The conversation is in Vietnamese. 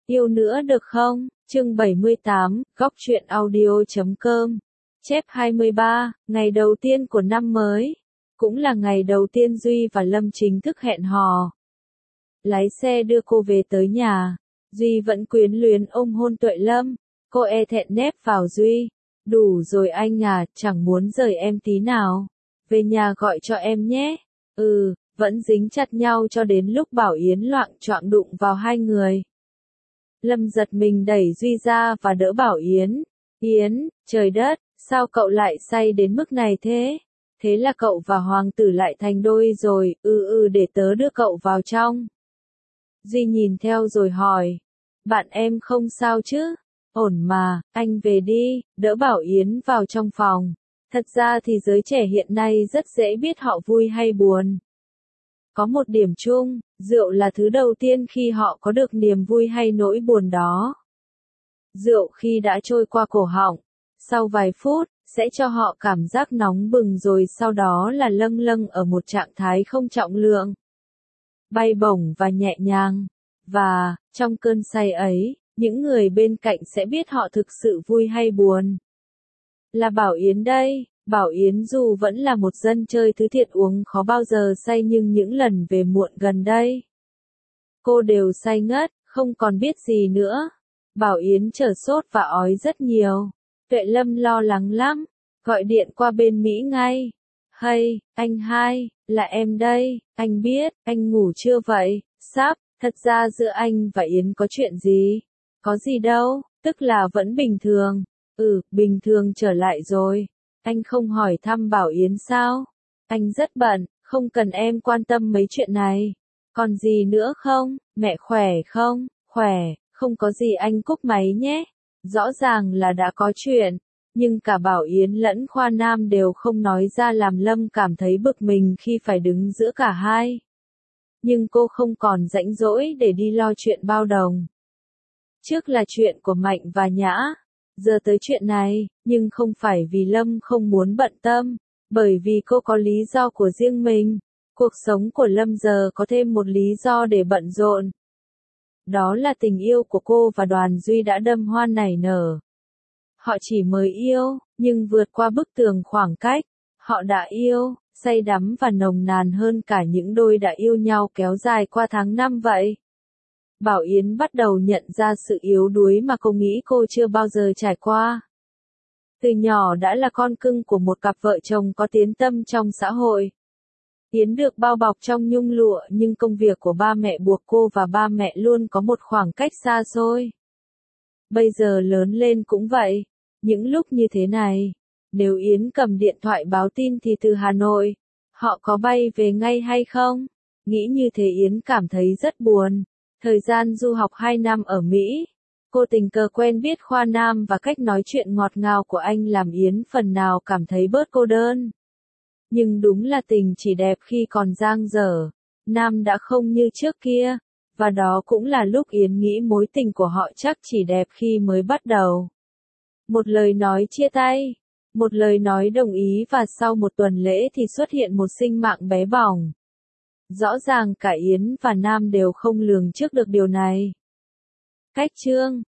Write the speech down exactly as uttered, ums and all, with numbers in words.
Yêu nữa được không? Chương bảy mươi tám, góc truyện audio chấm com. Chép hai mươi ba, ngày đầu tiên của năm mới. Cũng là ngày đầu tiên Duy và Lâm chính thức hẹn hò. Lái xe đưa cô về tới nhà. Duy vẫn quyến luyến ôm hôn Tuệ Lâm. Cô e thẹn nép vào Duy. Đủ rồi anh à, chẳng muốn rời em tí nào. Về nhà gọi cho em nhé. Ừ, vẫn dính chặt nhau cho đến lúc Bảo Yến loạng choạng đụng vào hai người. Lâm giật mình đẩy Duy ra và đỡ Bảo Yến. Yến, trời đất, sao cậu lại say đến mức này thế? Thế là cậu và hoàng tử lại thành đôi rồi, ừ ừ để tớ đưa cậu vào trong. Duy nhìn theo rồi hỏi. Bạn em không sao chứ? Ổn mà, anh về đi, đỡ Bảo Yến vào trong phòng. Thật ra thì giới trẻ hiện nay rất dễ biết họ vui hay buồn. Có một điểm chung, rượu là thứ đầu tiên khi họ có được niềm vui hay nỗi buồn đó. Rượu khi đã trôi qua cổ họng, sau vài phút, sẽ cho họ cảm giác nóng bừng rồi sau đó là lâng lâng ở một trạng thái không trọng lượng. Bay bổng và nhẹ nhàng. Và, trong cơn say ấy, những người bên cạnh sẽ biết họ thực sự vui hay buồn. Là Bảo Yến đây. Bảo Yến dù vẫn là một dân chơi thứ thiệt uống khó bao giờ say nhưng những lần về muộn gần đây, cô đều say ngất, không còn biết gì nữa. Bảo Yến trở sốt và ói rất nhiều. Tuệ Lâm lo lắng lắm, gọi điện qua bên Mỹ ngay. Hay, anh hai, là em đây, anh biết, anh ngủ chưa vậy? Sắp, thật ra giữa anh và Yến có chuyện gì? Có gì đâu, tức là vẫn bình thường. Ừ, bình thường trở lại rồi. Anh không hỏi thăm Bảo Yến sao? Anh rất bận, không cần em quan tâm mấy chuyện này. Còn gì nữa không? Mẹ khỏe không? Khỏe, không có gì anh cúp máy nhé. Rõ ràng là đã có chuyện, nhưng cả Bảo Yến lẫn Khoa Nam đều không nói ra làm Lâm cảm thấy bực mình khi phải đứng giữa cả hai. Nhưng cô không còn rảnh rỗi để đi lo chuyện bao đồng. Trước là chuyện của Mạnh và Nhã. Giờ tới chuyện này, nhưng không phải vì Lâm không muốn bận tâm, bởi vì cô có lý do của riêng mình. Cuộc sống của Lâm giờ có thêm một lý do để bận rộn. Đó là tình yêu của cô và Đoàn Duy đã đâm hoa nảy nở. Họ chỉ mới yêu, nhưng vượt qua bức tường khoảng cách, họ đã yêu, say đắm và nồng nàn hơn cả những đôi đã yêu nhau kéo dài qua tháng năm vậy. Bảo Yến bắt đầu nhận ra sự yếu đuối mà cô nghĩ cô chưa bao giờ trải qua. Từ nhỏ đã là con cưng của một cặp vợ chồng có tiếng tăm trong xã hội. Yến được bao bọc trong nhung lụa nhưng công việc của ba mẹ buộc cô và ba mẹ luôn có một khoảng cách xa xôi. Bây giờ lớn lên cũng vậy. Những lúc như thế này, nếu Yến cầm điện thoại báo tin thì từ Hà Nội, họ có bay về ngay hay không? Nghĩ như thế Yến cảm thấy rất buồn. Thời gian du học hai năm ở Mỹ, cô tình cờ quen biết Khoa Nam và cách nói chuyện ngọt ngào của anh làm Yến phần nào cảm thấy bớt cô đơn. Nhưng đúng là tình chỉ đẹp khi còn dang dở. Nam đã không như trước kia, và đó cũng là lúc Yến nghĩ mối tình của họ chắc chỉ đẹp khi mới bắt đầu. Một lời nói chia tay, một lời nói đồng ý và sau một tuần lễ thì xuất hiện một sinh mạng bé bỏng. Rõ ràng cả Yến và Nam đều không lường trước được điều này. Cách chương